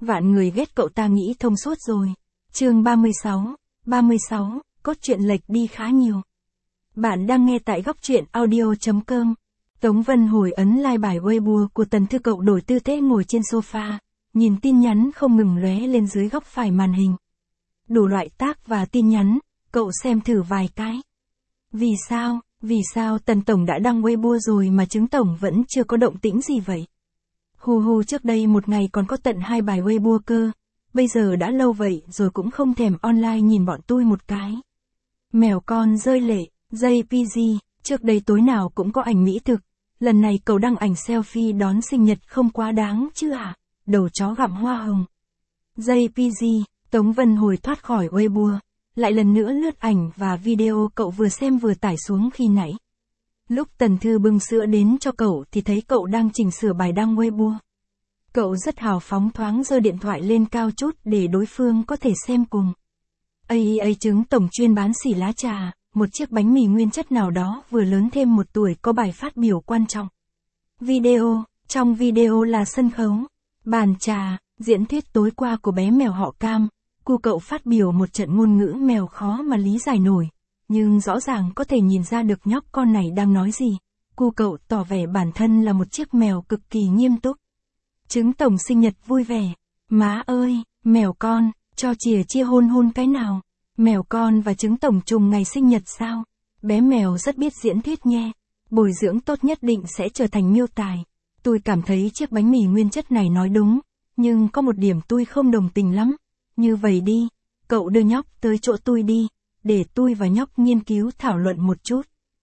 Vạn người ghét cậu ta nghĩ thông suốt rồi. Chương 36, cốt truyện lệch đi khá nhiều. Bạn đang nghe tại góc truyện audio.com. Tống Vân Hồi ấn like bài Weibo của Tần Thư. Cậu đổi tư thế ngồi trên sofa, nhìn tin nhắn không ngừng lóe lên dưới góc phải màn hình. Đủ loại tác và tin nhắn, cậu xem thử vài cái. Vì sao Tần Tổng đã đăng Weibo rồi mà Trứng Tổng vẫn chưa có động tĩnh gì vậy? Hù trước đây một ngày còn có tận 2 bài Weibo cơ, bây giờ đã lâu vậy rồi cũng không thèm online nhìn bọn tôi một cái. Mèo con rơi lệ, JPG, trước đây tối nào cũng có ảnh mỹ thực, lần này cậu đăng ảnh selfie đón sinh nhật không quá đáng chứ à? Đầu chó gặm hoa hồng. JPG, Tống Vân Hồi thoát khỏi Weibo, lại lần nữa lướt ảnh và video cậu vừa xem vừa tải xuống khi nãy. Lúc Tần Thư bưng sữa đến cho cậu thì thấy cậu đang chỉnh sửa bài đăng Weibo. Cậu rất hào phóng thoáng giơ điện thoại lên cao chút để đối phương có thể xem cùng. Trứng Tổng chuyên bán xỉ lá trà, một chiếc bánh mì nguyên chất nào đó vừa lớn thêm 1 tuổi có bài phát biểu quan trọng. Trong video là sân khấu, bàn trà, diễn thuyết tối qua của bé mèo họ Cam. Cu cậu phát biểu một trận ngôn ngữ mèo khó mà lý giải nổi, nhưng rõ ràng có thể nhìn ra được nhóc con này đang nói gì. Cu cậu tỏ vẻ bản thân là một chiếc mèo cực kỳ nghiêm túc. Trứng Tổng sinh nhật vui vẻ. Má ơi, mèo con, cho chia hôn cái nào. Mèo con và Trứng Tổng trùng ngày sinh nhật sao? Bé mèo rất biết diễn thuyết nghe. Bồi dưỡng tốt nhất định sẽ trở thành miêu tài. Tôi cảm thấy chiếc bánh mì nguyên chất này nói đúng, nhưng có một điểm tôi không đồng tình lắm. Như vậy đi, cậu đưa nhóc tới chỗ tôi đi, để tôi và nhóc nghiên cứu thảo luận một chút.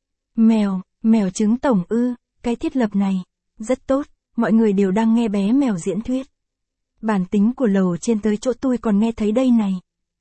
Mèo Trứng Tổng ư, cái thiết lập này, rất tốt, mọi người đều đang nghe bé mèo diễn thuyết. Bản tính của lầu trên tới chỗ tôi còn nghe thấy đây này.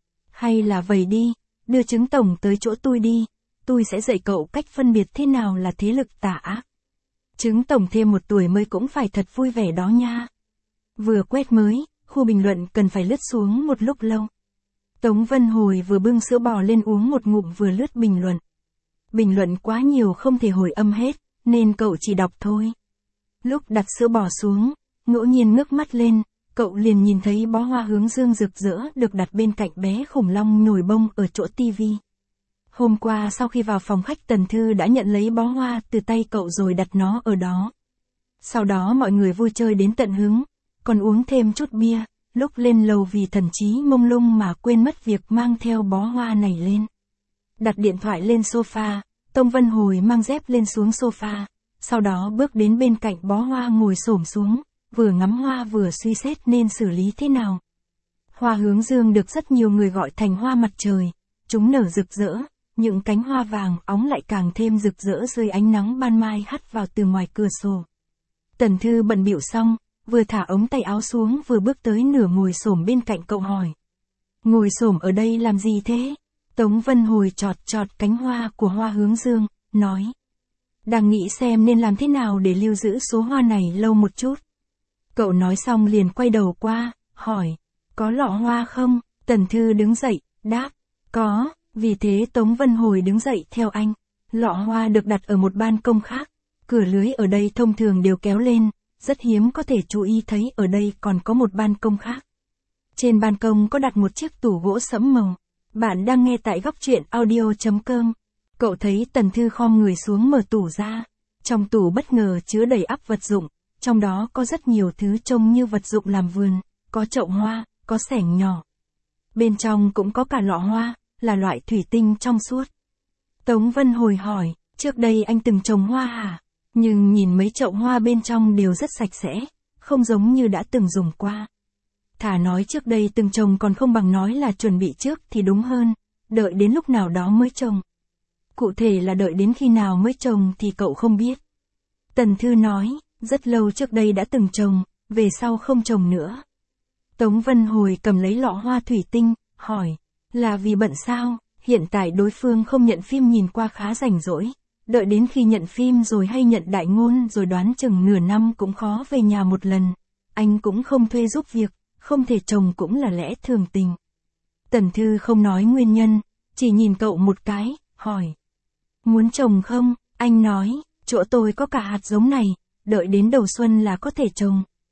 Hay là vậy đi, đưa Trứng Tổng tới chỗ tôi đi, tôi sẽ dạy cậu cách phân biệt thế nào là thế lực tà ác. Trứng Tổng thêm 1 tuổi mới cũng phải thật vui vẻ đó nha. Vừa quét mới, khu bình luận cần phải lướt xuống một lúc lâu. Tống Vân Hồi vừa bưng sữa bò lên uống một ngụm vừa lướt bình luận. Bình luận quá nhiều không thể hồi âm hết, nên cậu chỉ đọc thôi. Lúc đặt sữa bò xuống, ngẫu nhiên ngước mắt lên, cậu liền nhìn thấy bó hoa hướng dương rực rỡ được đặt bên cạnh bé khủng long nhồi bông ở chỗ tivi. Hôm qua sau khi vào phòng khách Tần Thư đã nhận lấy bó hoa từ tay cậu rồi đặt nó ở đó. Sau đó mọi người vui chơi đến tận hứng, còn uống thêm chút bia, lúc lên lầu vì thần trí mông lung mà quên mất việc mang theo bó hoa này lên. Đặt điện thoại lên sofa, Tống Vân Hồi mang dép lên xuống sofa, sau đó bước đến bên cạnh bó hoa ngồi xổm xuống, vừa ngắm hoa vừa suy xét nên xử lý thế nào. Hoa hướng dương được rất nhiều người gọi thành hoa mặt trời, chúng nở rực rỡ, những cánh hoa vàng óng lại càng thêm rực rỡ dưới ánh nắng ban mai hắt vào từ ngoài cửa sổ. Tần Thư bận bịu xong, vừa thả ống tay áo xuống vừa bước tới nửa ngồi xổm bên cạnh cậu hỏi. Ngồi xổm ở đây làm gì thế? Tống Vân Hồi chọt cánh hoa của hoa hướng dương, nói. Đang nghĩ xem nên làm thế nào để lưu giữ số hoa này lâu một chút. Cậu nói xong liền quay đầu qua, hỏi. Có lọ hoa không? Tần Thư đứng dậy, đáp. Có, vì thế Tống Vân Hồi đứng dậy theo anh. Lọ hoa được đặt ở một ban công khác. Cửa lưới ở đây thông thường đều kéo lên. Rất hiếm có thể chú ý thấy ở đây còn có một ban công khác. Trên ban công có đặt một chiếc tủ gỗ sẫm màu. Bạn đang nghe tại góc truyện audio.com. Cậu thấy Tần Thư khom người xuống mở tủ ra. Trong tủ bất ngờ chứa đầy ắp vật dụng, trong đó có rất nhiều thứ trông như vật dụng làm vườn, có chậu hoa, có xẻng nhỏ. Bên trong cũng có cả lọ hoa, là loại thủy tinh trong suốt. Tống Vân Hồi hỏi, trước đây anh từng trồng hoa hả? Nhưng nhìn mấy chậu hoa bên trong đều rất sạch sẽ, không giống như đã từng dùng qua. Thà nói trước đây từng trồng còn không bằng nói là chuẩn bị trước thì đúng hơn, đợi đến lúc nào đó mới trồng. Cụ thể là đợi đến khi nào mới trồng thì cậu không biết. Tần Thư nói, rất lâu trước đây đã từng trồng, về sau không trồng nữa. Tống Vân Hồi cầm lấy lọ hoa thủy tinh, hỏi, là vì bận sao? Hiện tại đối phương không nhận phim nhìn qua khá rảnh rỗi. Đợi đến khi nhận phim rồi hay nhận đại ngôn rồi đoán chừng nửa năm cũng khó về nhà một lần. Anh cũng không thuê giúp việc, không thể trồng cũng là lẽ thường tình. Tần Thư không nói nguyên nhân, chỉ nhìn cậu một cái, hỏi. Muốn trồng không? Anh nói, chỗ tôi có cả hạt giống này, đợi đến đầu xuân là có thể trồng.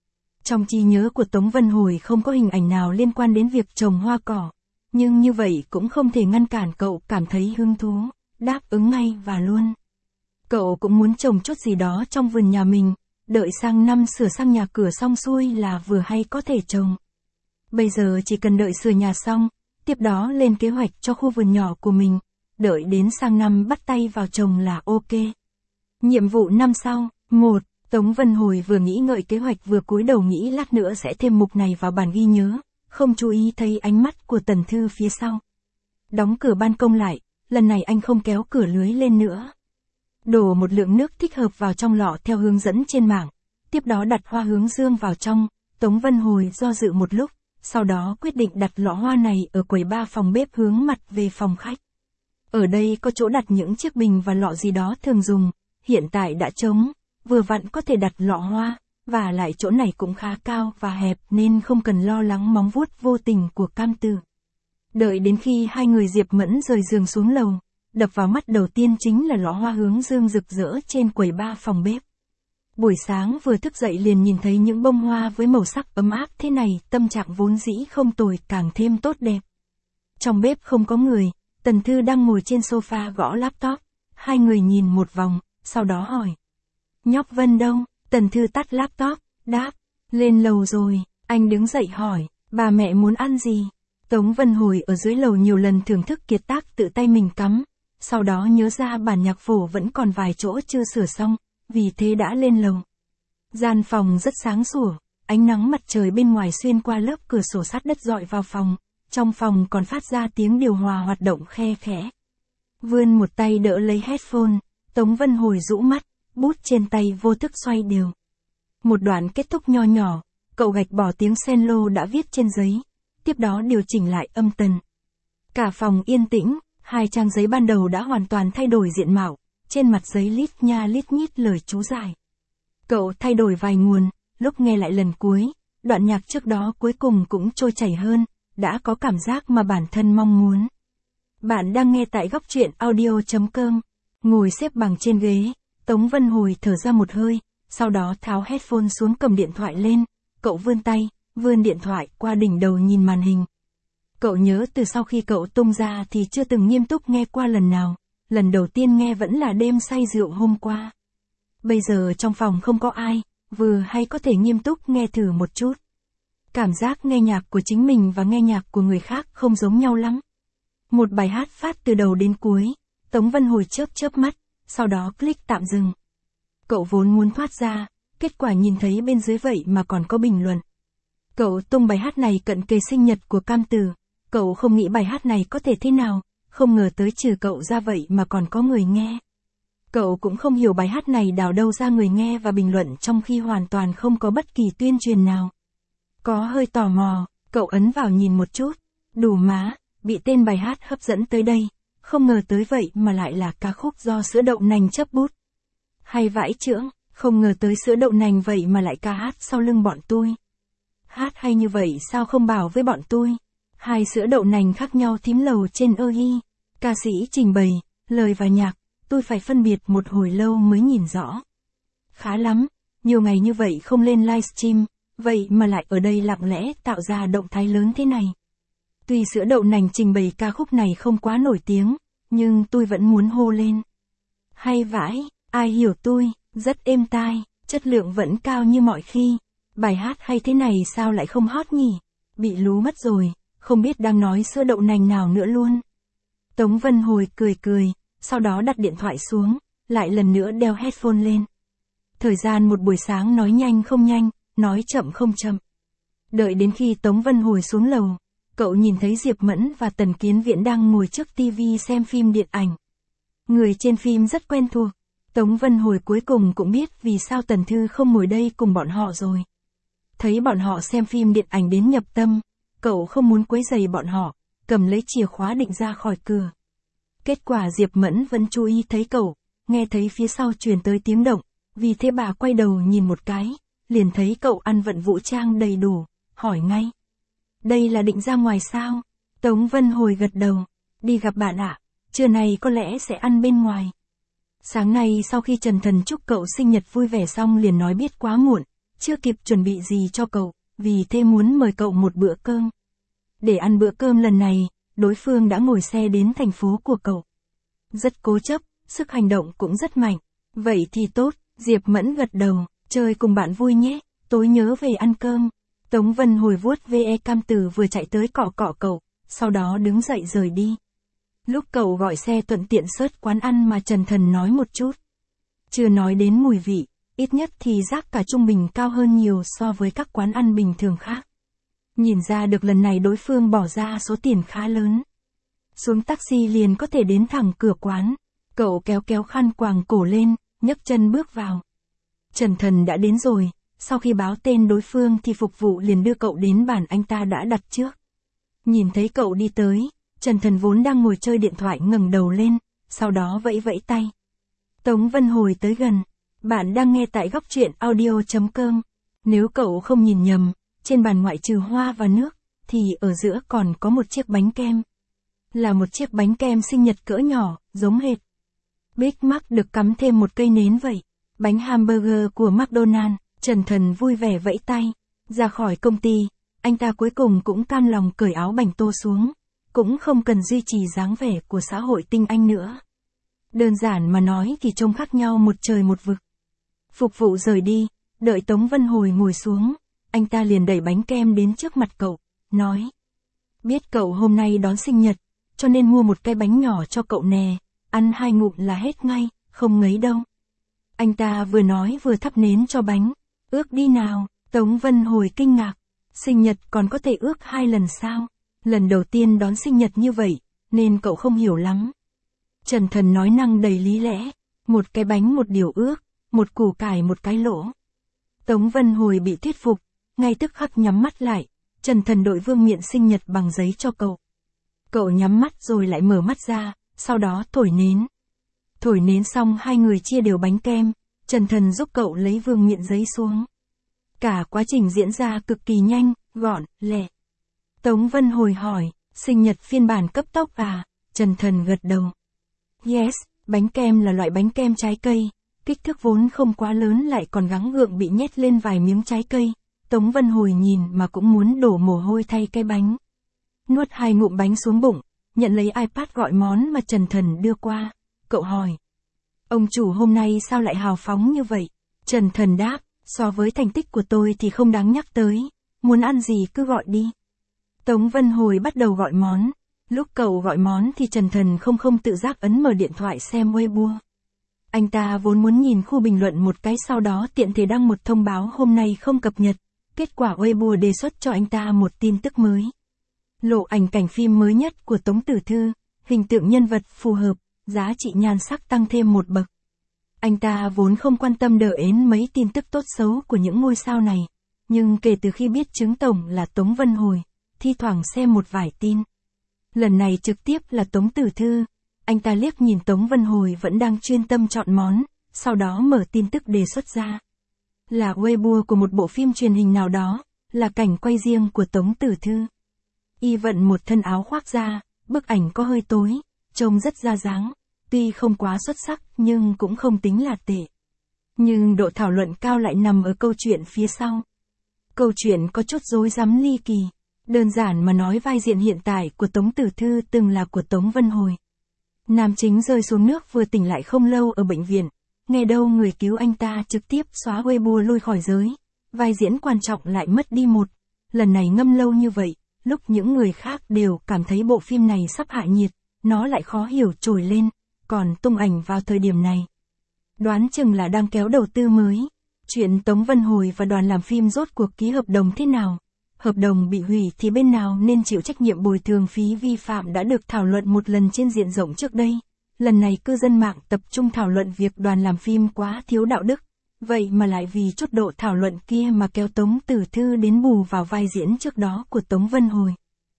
Trong trí nhớ của Tống Vân Hồi không có hình ảnh nào liên quan đến việc trồng hoa cỏ. Nhưng như vậy cũng không thể ngăn cản cậu cảm thấy hứng thú, đáp ứng ngay và luôn. Cậu cũng muốn trồng chút gì đó trong vườn nhà mình, đợi sang năm sửa sang nhà cửa xong xuôi là vừa hay có thể trồng. Bây giờ chỉ cần đợi sửa nhà xong, tiếp đó lên kế hoạch cho khu vườn nhỏ của mình, đợi đến sang năm bắt tay vào trồng là ok. Nhiệm vụ năm sau, 1. Tống Vân Hồi vừa nghĩ ngợi kế hoạch vừa cúi đầu nghĩ lát nữa sẽ thêm mục này vào bản ghi nhớ, không chú ý thấy ánh mắt của Tần Thư phía sau. Đóng cửa ban công lại, lần này anh không kéo cửa lưới lên nữa. Đổ một lượng nước thích hợp vào trong lọ theo hướng dẫn trên mạng, tiếp đó đặt hoa hướng dương vào trong. Tống Vân Hồi do dự một lúc, sau đó quyết định đặt lọ hoa này ở quầy bar phòng bếp hướng mặt về phòng khách. Ở đây có chỗ đặt những chiếc bình và lọ gì đó thường dùng, hiện tại đã trống, vừa vặn có thể đặt lọ hoa, và lại chỗ này cũng khá cao và hẹp nên không cần lo lắng móng vuốt vô tình của Cam Từ. Đợi đến khi hai người Diệp Mẫn rời giường xuống lầu, đập vào mắt đầu tiên chính là lọ hoa hướng dương rực rỡ trên quầy bar phòng bếp. Buổi sáng vừa thức dậy liền nhìn thấy những bông hoa với màu sắc ấm áp thế này, tâm trạng vốn dĩ không tồi càng thêm tốt đẹp. Trong bếp không có người, Tần Thư đang ngồi trên sofa gõ laptop, hai người nhìn một vòng, sau đó hỏi. Nhóc Vân đâu? Tần Thư tắt laptop, đáp, lên lầu rồi. Anh đứng dậy hỏi, bà mẹ muốn ăn gì? Tống Vân Hồi ở dưới lầu nhiều lần thưởng thức kiệt tác tự tay mình cắm, sau đó nhớ ra bản nhạc phổ vẫn còn vài chỗ chưa sửa xong, vì thế đã lên lầu. Gian phòng rất sáng sủa, ánh nắng mặt trời bên ngoài xuyên qua lớp cửa sổ sắt đất dọi vào phòng, trong phòng còn phát ra tiếng điều hòa hoạt động khe khẽ. Vươn một tay đỡ lấy headphone, Tống Vân Hồi rũ mắt, bút trên tay vô thức xoay đều. Một đoạn kết thúc nho nhỏ, cậu gạch bỏ tiếng cello đã viết trên giấy, tiếp đó điều chỉnh lại âm tần. Cả phòng yên tĩnh, hai trang giấy ban đầu đã hoàn toàn thay đổi diện mạo, trên mặt giấy lít nha lít nhít lời chú giải. Cậu thay đổi vài nguồn, lúc nghe lại lần cuối, đoạn nhạc trước đó cuối cùng cũng trôi chảy hơn, đã có cảm giác mà bản thân mong muốn. Bạn đang nghe tại góc truyện audio.com, ngồi xếp bằng trên ghế, Tống Vân Hồi thở ra một hơi, sau đó tháo headphone xuống cầm điện thoại lên, cậu vươn tay, vươn điện thoại qua đỉnh đầu nhìn màn hình. Cậu nhớ từ sau khi cậu tung ra thì chưa từng nghiêm túc nghe qua lần nào, lần đầu tiên nghe vẫn là đêm say rượu hôm qua. Bây giờ trong phòng không có ai, vừa hay có thể nghiêm túc nghe thử một chút. Cảm giác nghe nhạc của chính mình và nghe nhạc của người khác không giống nhau lắm. Một bài hát phát từ đầu đến cuối, Tống Vân Hồi chớp mắt, sau đó click tạm dừng. Cậu vốn muốn thoát ra, kết quả nhìn thấy bên dưới vậy mà còn có bình luận. Cậu tung bài hát này cận kề sinh nhật của Cam Từ, cậu không nghĩ bài hát này có thể thế nào, không ngờ tới trừ cậu ra vậy mà còn có người nghe. Cậu cũng không hiểu bài hát này đào đâu ra người nghe và bình luận trong khi hoàn toàn không có bất kỳ tuyên truyền nào. Có hơi tò mò, cậu ấn vào nhìn một chút, đủ má, bị tên bài hát hấp dẫn tới đây, không ngờ tới vậy mà lại là ca khúc do Sữa Đậu Nành chấp bút. Hay vãi chưởng, không ngờ tới Sữa Đậu Nành vậy mà lại ca hát sau lưng bọn tôi. Hát hay như vậy sao không bảo với bọn tôi? Hai Sữa Đậu Nành khác nhau thím lầu trên hi. Ca sĩ trình bày, lời và nhạc, tôi phải phân biệt một hồi lâu mới nhìn rõ. Khá lắm, nhiều ngày như vậy không lên livestream, vậy mà lại ở đây lặng lẽ tạo ra động thái lớn thế này. Tuy Sữa Đậu Nành trình bày ca khúc này không quá nổi tiếng, nhưng tôi vẫn muốn hô lên. Hay vãi, ai hiểu tôi, rất êm tai, chất lượng vẫn cao như mọi khi. Bài hát hay thế này sao lại không hot nhỉ? Bị lú mất rồi, không biết đang nói Sữa Đậu Nành nào nữa luôn. Tống Vân Hồi cười, sau đó đặt điện thoại xuống, lại lần nữa đeo headphone lên. Thời gian một buổi sáng nói nhanh không nhanh, nói chậm không chậm. Đợi đến khi Tống Vân Hồi xuống lầu, cậu nhìn thấy Diệp Mẫn và Tần Kiến Viễn đang ngồi trước TV xem phim điện ảnh. Người trên phim rất quen thuộc. Tống Vân Hồi cuối cùng cũng biết vì sao Tần Thư không ngồi đây cùng bọn họ rồi. Thấy bọn họ xem phim điện ảnh đến nhập tâm, cậu không muốn quấy rầy bọn họ, cầm lấy chìa khóa định ra khỏi cửa. Kết quả Diệp Mẫn vẫn chú ý thấy cậu, nghe thấy phía sau truyền tới tiếng động, vì thế bà quay đầu nhìn một cái, liền thấy cậu ăn vận vũ trang đầy đủ, hỏi ngay. Đây là định ra ngoài sao? Tống Vân Hồi gật đầu, đi gặp bạn ạ, trưa nay có lẽ sẽ ăn bên ngoài. Sáng nay sau khi Trần Thần chúc cậu sinh nhật vui vẻ xong liền nói biết quá muộn, chưa kịp chuẩn bị gì cho cậu, vì thế muốn mời cậu một bữa cơm. Để ăn bữa cơm lần này, đối phương đã ngồi xe đến thành phố của cậu. Rất cố chấp, sức hành động cũng rất mạnh. Vậy thì tốt, Diệp Mẫn gật đầu, chơi cùng bạn vui nhé, tối nhớ về ăn cơm. Tống Vân Hồi vuốt ve cam từ vừa chạy tới cọ cọ cậu, sau đó đứng dậy rời đi. Lúc cậu gọi xe thuận tiện search quán ăn mà Trần Thần nói một chút. Chưa nói đến mùi vị, ít nhất thì giá cả trung bình cao hơn nhiều so với các quán ăn bình thường khác. Nhìn ra được lần này đối phương bỏ ra số tiền khá lớn. Xuống taxi liền có thể đến thẳng cửa quán. Cậu kéo kéo khăn quàng cổ lên, nhấc chân bước vào. Trần Thần đã đến rồi, sau khi báo tên đối phương thì phục vụ liền đưa cậu đến bàn anh ta đã đặt trước. Nhìn thấy cậu đi tới, Trần Thần vốn đang ngồi chơi điện thoại ngẩng đầu lên, sau đó vẫy vẫy tay. Tống Vân Hồi tới gần. Bạn đang nghe tại góc truyện audio.com. Nếu cậu không nhìn nhầm, trên bàn ngoại trừ hoa và nước, thì ở giữa còn có một chiếc bánh kem. Là một chiếc bánh kem sinh nhật cỡ nhỏ, giống hệt Big Mac được cắm thêm một cây nến vậy. Bánh hamburger của McDonald's. Trần Thần vui vẻ vẫy tay. Ra khỏi công ty, anh ta cuối cùng cũng cam lòng cởi áo bành tô xuống. Cũng không cần duy trì dáng vẻ của xã hội tinh anh nữa. Đơn giản mà nói thì trông khác nhau một trời một vực. Phục vụ rời đi, đợi Tống Vân Hồi ngồi xuống, anh ta liền đẩy bánh kem đến trước mặt cậu, nói. Biết cậu hôm nay đón sinh nhật, cho nên mua một cái bánh nhỏ cho cậu nè, ăn 2 ngụm là hết ngay, không ngấy đâu. Anh ta vừa nói vừa thắp nến cho bánh, ước đi nào. Tống Vân Hồi kinh ngạc, sinh nhật còn có thể ước 2 lần sao? Lần đầu tiên đón sinh nhật như vậy, nên cậu không hiểu lắm. Trần Thần nói năng đầy lý lẽ, một cái bánh một điều ước, một củ cải một cái lỗ. Tống Vân Hồi bị thuyết phục, ngay tức khắc nhắm mắt lại, Trần Thần đội vương miện sinh nhật bằng giấy cho cậu. Cậu nhắm mắt rồi lại mở mắt ra, sau đó thổi nến. Thổi nến xong hai người chia đều bánh kem, Trần Thần giúp cậu lấy vương miện giấy xuống. Cả quá trình diễn ra cực kỳ nhanh, gọn, lẹ. Tống Vân Hồi hỏi, sinh nhật phiên bản cấp tốc à? Trần Thần gật đầu. Yes, bánh kem là loại bánh kem trái cây, kích thước vốn không quá lớn lại còn gắng gượng bị nhét lên vài miếng trái cây. Tống Vân Hồi nhìn mà cũng muốn đổ mồ hôi thay cái bánh. Nuốt 2 ngụm bánh xuống bụng, nhận lấy iPad gọi món mà Trần Thần đưa qua. Cậu hỏi, ông chủ hôm nay sao lại hào phóng như vậy? Trần Thần đáp, so với thành tích của tôi thì không đáng nhắc tới, muốn ăn gì cứ gọi đi. Tống Vân Hồi bắt đầu gọi món. Lúc cậu gọi món thì Trần Thần không tự giác ấn mở điện thoại xem Weibo. Anh ta vốn muốn nhìn khu bình luận một cái sau đó tiện thể đăng một thông báo hôm nay không cập nhật. Kết quả Weibo đề xuất cho anh ta một tin tức mới. Lộ ảnh cảnh phim mới nhất của Tống Tử Thư, hình tượng nhân vật phù hợp, giá trị nhan sắc tăng thêm một bậc. Anh ta vốn không quan tâm đờ ến mấy tin tức tốt xấu của những ngôi sao này, nhưng kể từ khi biết chứng tổng là Tống Vân Hồi, thi thoảng xem một vài tin. Lần này trực tiếp là Tống Tử Thư, anh ta liếc nhìn Tống Vân Hồi vẫn đang chuyên tâm chọn món, sau đó mở tin tức đề xuất ra. Là Weibo của một bộ phim truyền hình nào đó, là cảnh quay riêng của Tống Tử Thư. Y vận một thân áo khoác da, bức ảnh có hơi tối, trông rất ra dáng, tuy không quá xuất sắc nhưng cũng không tính là tệ. Nhưng độ thảo luận cao lại nằm ở câu chuyện phía sau. Câu chuyện có chút rối rắm ly kỳ. Đơn giản mà nói vai diện hiện tại của Tống Tử Thư từng là của Tống Vân Hồi. Nam chính rơi xuống nước vừa tỉnh lại không lâu ở bệnh viện, nghe đâu người cứu anh ta trực tiếp xóa Weibo lui khỏi giới. Vai diễn quan trọng lại mất đi một. Lần này ngâm lâu như vậy, lúc những người khác đều cảm thấy bộ phim này sắp hạ nhiệt, nó lại khó hiểu trồi lên, còn tung ảnh vào thời điểm này. Đoán chừng là đang kéo đầu tư mới. Chuyện Tống Vân Hồi và đoàn làm phim rốt cuộc ký hợp đồng thế nào? Hợp đồng bị hủy thì bên nào nên chịu trách nhiệm bồi thường phí vi phạm đã được thảo luận một lần trên diện rộng trước đây. Lần này cư dân mạng tập trung thảo luận việc đoàn làm phim quá thiếu đạo đức. Vậy mà lại vì chút độ thảo luận kia mà kéo Tống Tử Thư đến bù vào vai diễn trước đó của Tống Vân Hồi.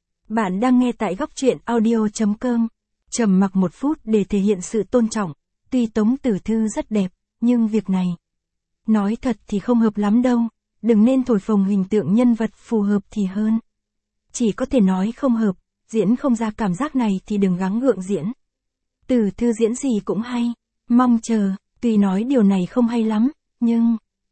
Bạn đang nghe tại góc truyện audio.com. Trầm mặc một phút để thể hiện sự tôn trọng. Tuy Tống Tử Thư rất đẹp, nhưng việc này, nói thật thì không hợp lắm đâu. Đừng nên thổi phồng hình tượng nhân vật phù hợp thì hơn. Chỉ có thể nói không hợp, diễn không ra cảm giác này thì đừng gắng gượng diễn. Tử Thư diễn gì cũng hay, mong chờ, tuy nói điều này không hay lắm, nhưng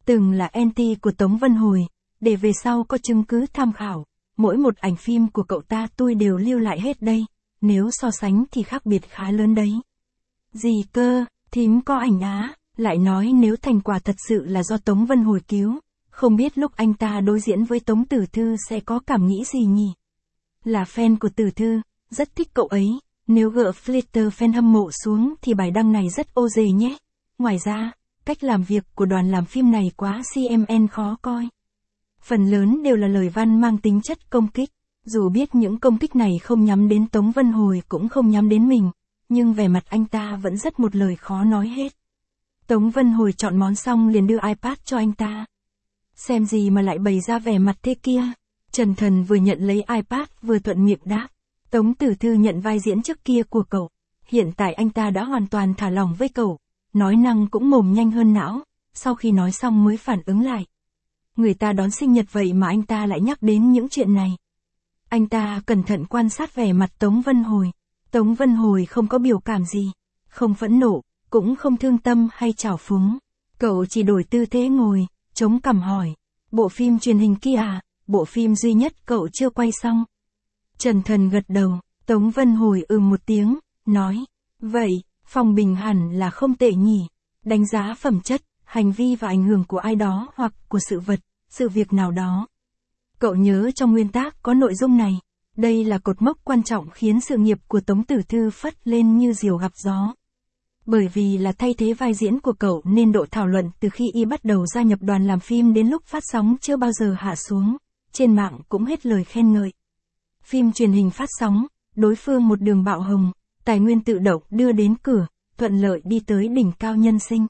từng là anti của Tống Vân Hồi, để về sau có chứng cứ tham khảo. Mỗi một ảnh phim của cậu ta tôi đều lưu lại hết đây, nếu so sánh thì khác biệt khá lớn đấy. Gì cơ, thím có ảnh á, lại nói nếu thành quả thật sự là do Tống Vân Hồi cứu, không biết lúc anh ta đối diễn với Tống Tử Thư sẽ có cảm nghĩ gì nhỉ? Là fan của Tử Thư, rất thích cậu ấy, nếu gỡ filter fan hâm mộ xuống thì bài đăng này rất ô dề nhé. Ngoài ra, cách làm việc của đoàn làm phim này quá CMN khó coi. Phần lớn đều là lời văn mang tính chất công kích, dù biết những công kích này không nhắm đến Tống Vân Hồi cũng không nhắm đến mình, nhưng vẻ mặt anh ta vẫn rất một lời khó nói hết. Tống Vân Hồi chọn món xong liền đưa iPad cho anh ta. Xem gì mà lại bày ra vẻ mặt thế kia? Trần Thần vừa nhận lấy iPad vừa thuận miệng đáp. Tống Tử Thư nhận vai diễn trước kia của cậu. Hiện tại anh ta đã hoàn toàn thả lỏng với cậu. Nói năng cũng mồm nhanh hơn não. Sau khi nói xong mới phản ứng lại. Người ta đón sinh nhật vậy mà anh ta lại nhắc đến những chuyện này. Anh ta cẩn thận quan sát vẻ mặt Tống Vân Hồi. Tống Vân Hồi không có biểu cảm gì. Không phẫn nộ, cũng không thương tâm hay trào phúng. Cậu chỉ đổi tư thế ngồi, chống cằm hỏi. Bộ phim truyền hình kia à? Bộ phim duy nhất cậu chưa quay xong. Trần Thần gật đầu, Tống Vân Hồi một tiếng, nói. Vậy, Phong Bình hẳn là không tệ nhỉ. Đánh giá phẩm chất, hành vi và ảnh hưởng của ai đó hoặc của sự vật, sự việc nào đó. Cậu nhớ trong nguyên tác có nội dung này. Đây là cột mốc quan trọng khiến sự nghiệp của Tống Tử Thư phất lên như diều gặp gió. Bởi vì là thay thế vai diễn của cậu nên độ thảo luận từ khi y bắt đầu gia nhập đoàn làm phim đến lúc phát sóng chưa bao giờ hạ xuống. Trên mạng cũng hết lời khen ngợi. Phim truyền hình phát sóng, đối phương một đường bạo hồng, tài nguyên tự động đưa đến cửa, thuận lợi đi tới đỉnh cao nhân sinh.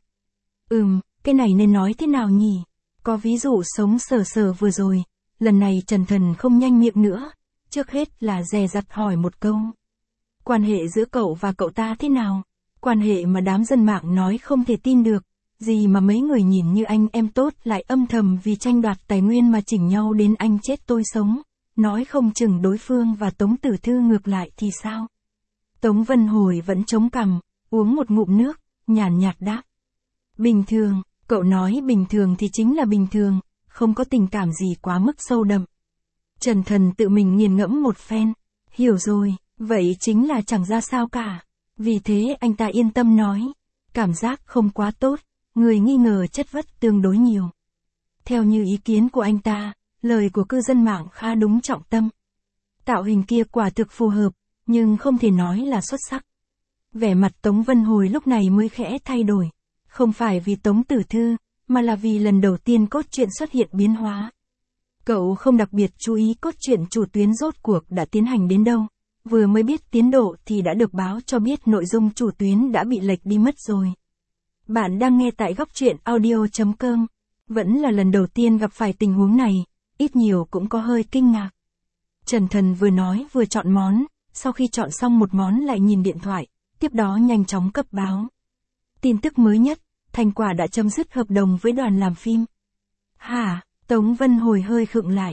Cái này nên nói thế nào nhỉ? Có ví dụ sống sờ sờ vừa rồi, lần này Trần Thần không nhanh miệng nữa, trước hết là dè dặt hỏi một câu. Quan hệ giữa cậu và cậu ta thế nào? Quan hệ mà đám dân mạng nói không thể tin được, gì mà mấy người nhìn như anh em tốt lại âm thầm vì tranh đoạt tài nguyên mà chỉnh nhau đến anh chết tôi sống, nói không chừng đối phương và Tống Tử Thư ngược lại thì sao? Tống Vân Hồi vẫn chống cằm, uống một ngụm nước, nhàn nhạt đáp. Bình thường, cậu nói bình thường thì chính là bình thường, không có tình cảm gì quá mức sâu đậm. Trần Thần tự mình nghiền ngẫm một phen, hiểu rồi, vậy chính là chẳng ra sao cả. Vì thế anh ta yên tâm nói, cảm giác không quá tốt, người nghi ngờ chất vất tương đối nhiều. Theo như ý kiến của anh ta, lời của cư dân mạng khá đúng trọng tâm. Tạo hình kia quả thực phù hợp, nhưng không thể nói là xuất sắc. Vẻ mặt Tống Vân Hồi lúc này mới khẽ thay đổi, không phải vì Tống Tử Thư, mà là vì lần đầu tiên cốt truyện xuất hiện biến hóa. Cậu không đặc biệt chú ý cốt truyện chủ tuyến rốt cuộc đã tiến hành đến đâu. Vừa mới biết tiến độ thì đã được báo cho biết nội dung chủ tuyến đã bị lệch đi mất rồi. Bạn đang nghe tại góc truyện audio.com. Vẫn là lần đầu tiên gặp phải tình huống này, ít nhiều cũng có hơi kinh ngạc. Trần Thần vừa nói vừa chọn món, sau khi chọn xong một món lại nhìn điện thoại, tiếp đó nhanh chóng cấp báo. Tin tức mới nhất, thành quả đã chấm dứt hợp đồng với đoàn làm phim. Hả? Tống Vân Hồi hơi khựng lại.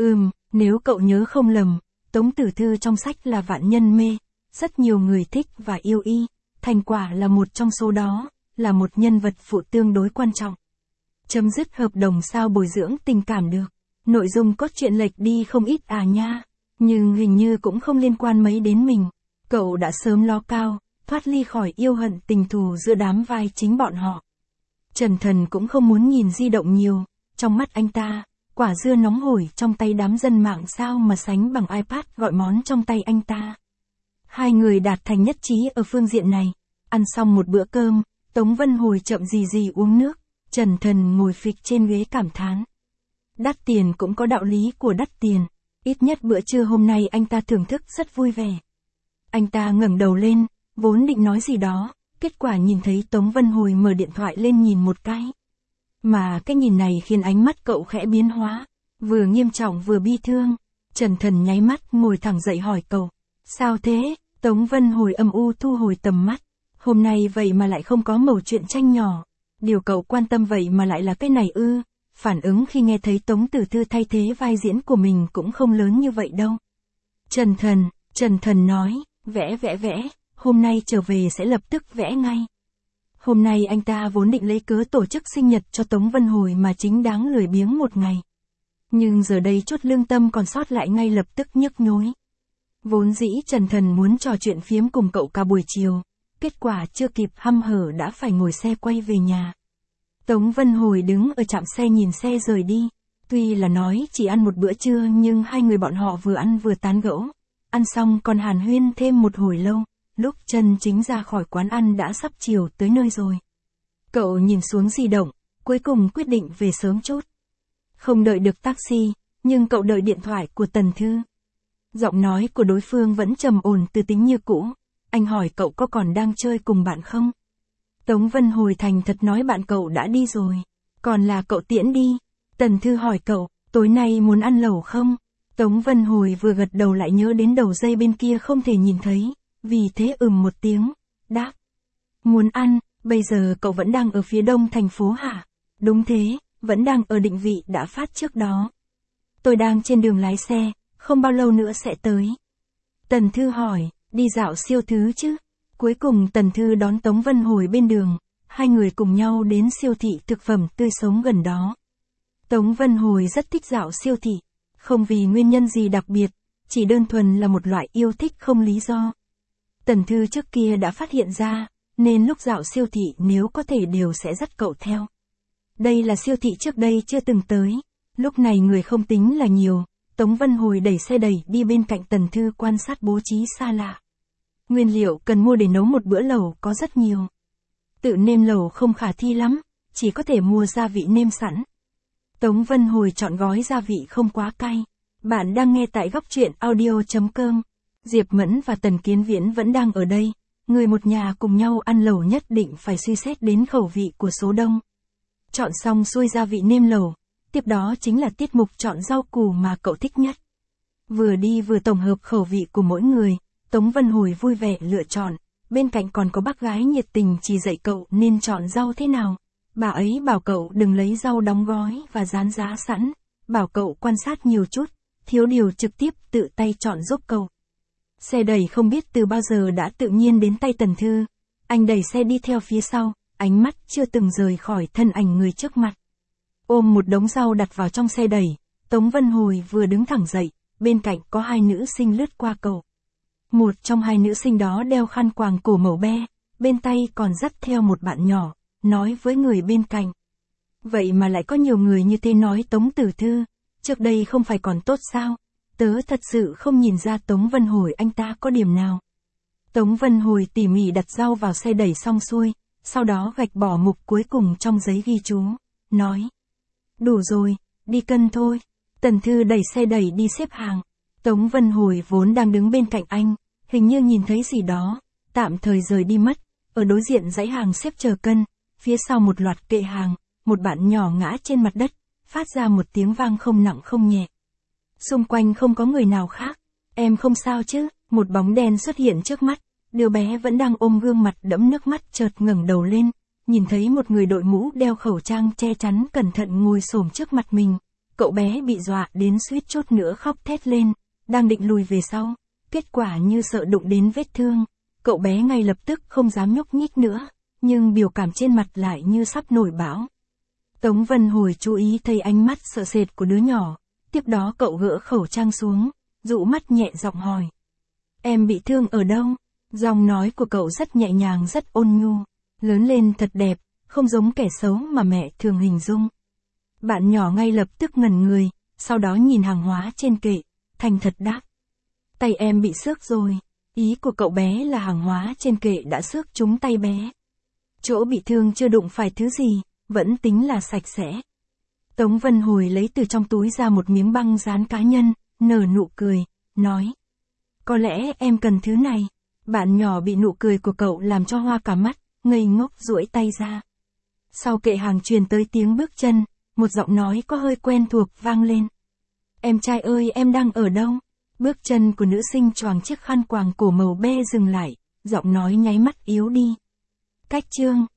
Nếu cậu nhớ không lầm, Tống Tử Thư trong sách là vạn nhân mê, rất nhiều người thích và yêu y, thành quả là một trong số đó, là một nhân vật phụ tương đối quan trọng. Chấm dứt hợp đồng sao bồi dưỡng tình cảm được, nội dung cốt truyện lệch đi không ít à nha, nhưng hình như cũng không liên quan mấy đến mình, cậu đã sớm lo cao, thoát ly khỏi yêu hận tình thù giữa đám vai chính bọn họ. Trần Thần cũng không muốn nhìn di động nhiều, trong mắt anh ta, quả dưa nóng hổi trong tay đám dân mạng sao mà sánh bằng iPad gọi món trong tay anh ta. Hai người đạt thành nhất trí ở phương diện này. Ăn xong một bữa cơm, Tống Vân Hồi chậm gì uống nước, Trần Thần ngồi phịch trên ghế cảm thán. Đắt tiền cũng có đạo lý của đắt tiền, ít nhất bữa trưa hôm nay anh ta thưởng thức rất vui vẻ. Anh ta ngẩng đầu lên, vốn định nói gì đó, kết quả nhìn thấy Tống Vân Hồi mở điện thoại lên nhìn một cái. Mà cái nhìn này khiến ánh mắt cậu khẽ biến hóa, vừa nghiêm trọng vừa bi thương. Trần Thần nháy mắt ngồi thẳng dậy hỏi cậu, sao thế? Tống Vân Hồi âm u thu hồi tầm mắt, hôm nay vậy mà lại không có mẩu chuyện tranh nhỏ, điều cậu quan tâm vậy mà lại là cái này ư? Phản ứng khi nghe thấy Tống Tử Thư thay thế vai diễn của mình cũng không lớn như vậy đâu. Trần Thần nói, vẽ, hôm nay trở về sẽ lập tức vẽ ngay. Hôm nay anh ta vốn định lấy cớ tổ chức sinh nhật cho Tống Vân Hồi mà chính đáng lười biếng một ngày. Nhưng giờ đây chút lương tâm còn sót lại ngay lập tức nhức nhối. Vốn dĩ Trần Thần muốn trò chuyện phiếm cùng cậu cả buổi chiều, kết quả chưa kịp hăm hở đã phải ngồi xe quay về nhà. Tống Vân Hồi đứng ở trạm xe nhìn xe rời đi, tuy là nói chỉ ăn một bữa trưa nhưng hai người bọn họ vừa ăn vừa tán gẫu, ăn xong còn hàn huyên thêm một hồi lâu, lúc chân chính ra khỏi quán ăn đã sắp chiều tới nơi rồi. Cậu nhìn xuống di động, cuối cùng quyết định về sớm chút. Không đợi được taxi, nhưng cậu đợi điện thoại của Tần Thư. Giọng nói của đối phương vẫn trầm ổn từ tính như cũ. Anh hỏi cậu có còn đang chơi cùng bạn không? Tống Vân Hồi thành thật nói bạn cậu đã đi rồi. Còn là cậu tiễn đi. Tần Thư hỏi cậu, tối nay muốn ăn lẩu không? Tống Vân Hồi vừa gật đầu lại nhớ đến đầu dây bên kia không thể nhìn thấy. Vì thế một tiếng, đáp. Muốn ăn, bây giờ cậu vẫn đang ở phía đông thành phố hả? Đúng thế, vẫn đang ở định vị đã phát trước đó. Tôi đang trên đường lái xe, không bao lâu nữa sẽ tới. Tần Thư hỏi, đi dạo siêu thứ chứ? Cuối cùng Tần Thư đón Tống Vân Hồi bên đường, hai người cùng nhau đến siêu thị thực phẩm tươi sống gần đó. Tống Vân Hồi rất thích dạo siêu thị, không vì nguyên nhân gì đặc biệt, chỉ đơn thuần là một loại yêu thích không lý do. Tần Thư trước kia đã phát hiện ra, nên lúc dạo siêu thị nếu có thể đều sẽ dắt cậu theo. Đây là siêu thị trước đây chưa từng tới, lúc này người không tính là nhiều, Tống Vân Hồi đẩy xe đẩy đi bên cạnh Tần Thư quan sát bố trí xa lạ. Nguyên liệu cần mua để nấu một bữa lẩu có rất nhiều. Tự nêm lẩu không khả thi lắm, chỉ có thể mua gia vị nêm sẵn. Tống Vân Hồi chọn gói gia vị không quá cay. Bạn đang nghe tại góc truyện audio.com. Diệp Mẫn và Tần Kiến Viễn vẫn đang ở đây. Người một nhà cùng nhau ăn lẩu nhất định phải suy xét đến khẩu vị của số đông. Chọn xong xuôi gia vị nêm lẩu, tiếp đó chính là tiết mục chọn rau củ mà cậu thích nhất. Vừa đi vừa tổng hợp khẩu vị của mỗi người, Tống Vân Hồi vui vẻ lựa chọn, bên cạnh còn có bác gái nhiệt tình chỉ dạy cậu nên chọn rau thế nào. Bà ấy bảo cậu đừng lấy rau đóng gói và dán giá sẵn, bảo cậu quan sát nhiều chút, thiếu điều trực tiếp tự tay chọn giúp cậu. Xe đẩy không biết từ bao giờ đã tự nhiên đến tay Tần Thư, anh đẩy xe đi theo phía sau, ánh mắt chưa từng rời khỏi thân ảnh người trước mặt. Ôm một đống rau đặt vào trong xe đẩy, Tống Vân Hồi vừa đứng thẳng dậy, bên cạnh có hai nữ sinh lướt qua cậu. Một trong hai nữ sinh đó đeo khăn quàng cổ màu be, bên tay còn dắt theo một bạn nhỏ, nói với người bên cạnh. Vậy mà lại có nhiều người như thế nói Tống Tử Thư, trước đây không phải còn tốt sao? Tớ thật sự không nhìn ra Tống Vân Hồi anh ta có điểm nào. Tống Vân Hồi tỉ mỉ đặt rau vào xe đẩy xong xuôi, sau đó gạch bỏ mục cuối cùng trong giấy ghi chú, nói. Đủ rồi, đi cân thôi. Tần Thư đẩy xe đẩy đi xếp hàng. Tống Vân Hồi vốn đang đứng bên cạnh anh, hình như nhìn thấy gì đó, tạm thời rời đi mất. Ở đối diện dãy hàng xếp chờ cân, phía sau một loạt kệ hàng, một bạn nhỏ ngã trên mặt đất, phát ra một tiếng vang không nặng không nhẹ. Xung quanh không có người nào khác. Em không sao chứ? Một bóng đen xuất hiện trước mắt. Đứa bé vẫn đang ôm gương mặt đẫm nước mắt chợt ngẩng đầu lên, nhìn thấy một người đội mũ đeo khẩu trang che chắn cẩn thận ngồi xổm trước mặt mình. Cậu bé bị dọa đến suýt chút nữa khóc thét lên, đang định lùi về sau, kết quả như sợ đụng đến vết thương. Cậu bé ngay lập tức không dám nhúc nhích nữa, nhưng biểu cảm trên mặt lại như sắp nổi bão. Tống Vân Hồi chú ý thấy ánh mắt sợ sệt của đứa nhỏ, tiếp đó cậu gỡ khẩu trang xuống, dụ mắt nhẹ giọng hỏi. Em bị thương ở đâu? Giọng nói của cậu rất nhẹ nhàng rất ôn nhu, lớn lên thật đẹp, không giống kẻ xấu mà mẹ thường hình dung. Bạn nhỏ ngay lập tức ngẩn người, sau đó nhìn hàng hóa trên kệ, thành thật đáp. Tay em bị xước rồi. Ý của cậu bé là hàng hóa trên kệ đã xước trúng tay bé. Chỗ bị thương chưa đụng phải thứ gì, vẫn tính là sạch sẽ. Tống Vân Hồi lấy từ trong túi ra một miếng băng dán cá nhân, nở nụ cười, nói. Có lẽ em cần thứ này. Bạn nhỏ bị nụ cười của cậu làm cho hoa cả mắt, ngây ngốc duỗi tay ra. Sau kệ hàng truyền tới tiếng bước chân, một giọng nói có hơi quen thuộc vang lên. Em trai ơi em đang ở đâu? Bước chân của nữ sinh choàng chiếc khăn quàng cổ màu be dừng lại, giọng nói nháy mắt yếu đi. Cách chương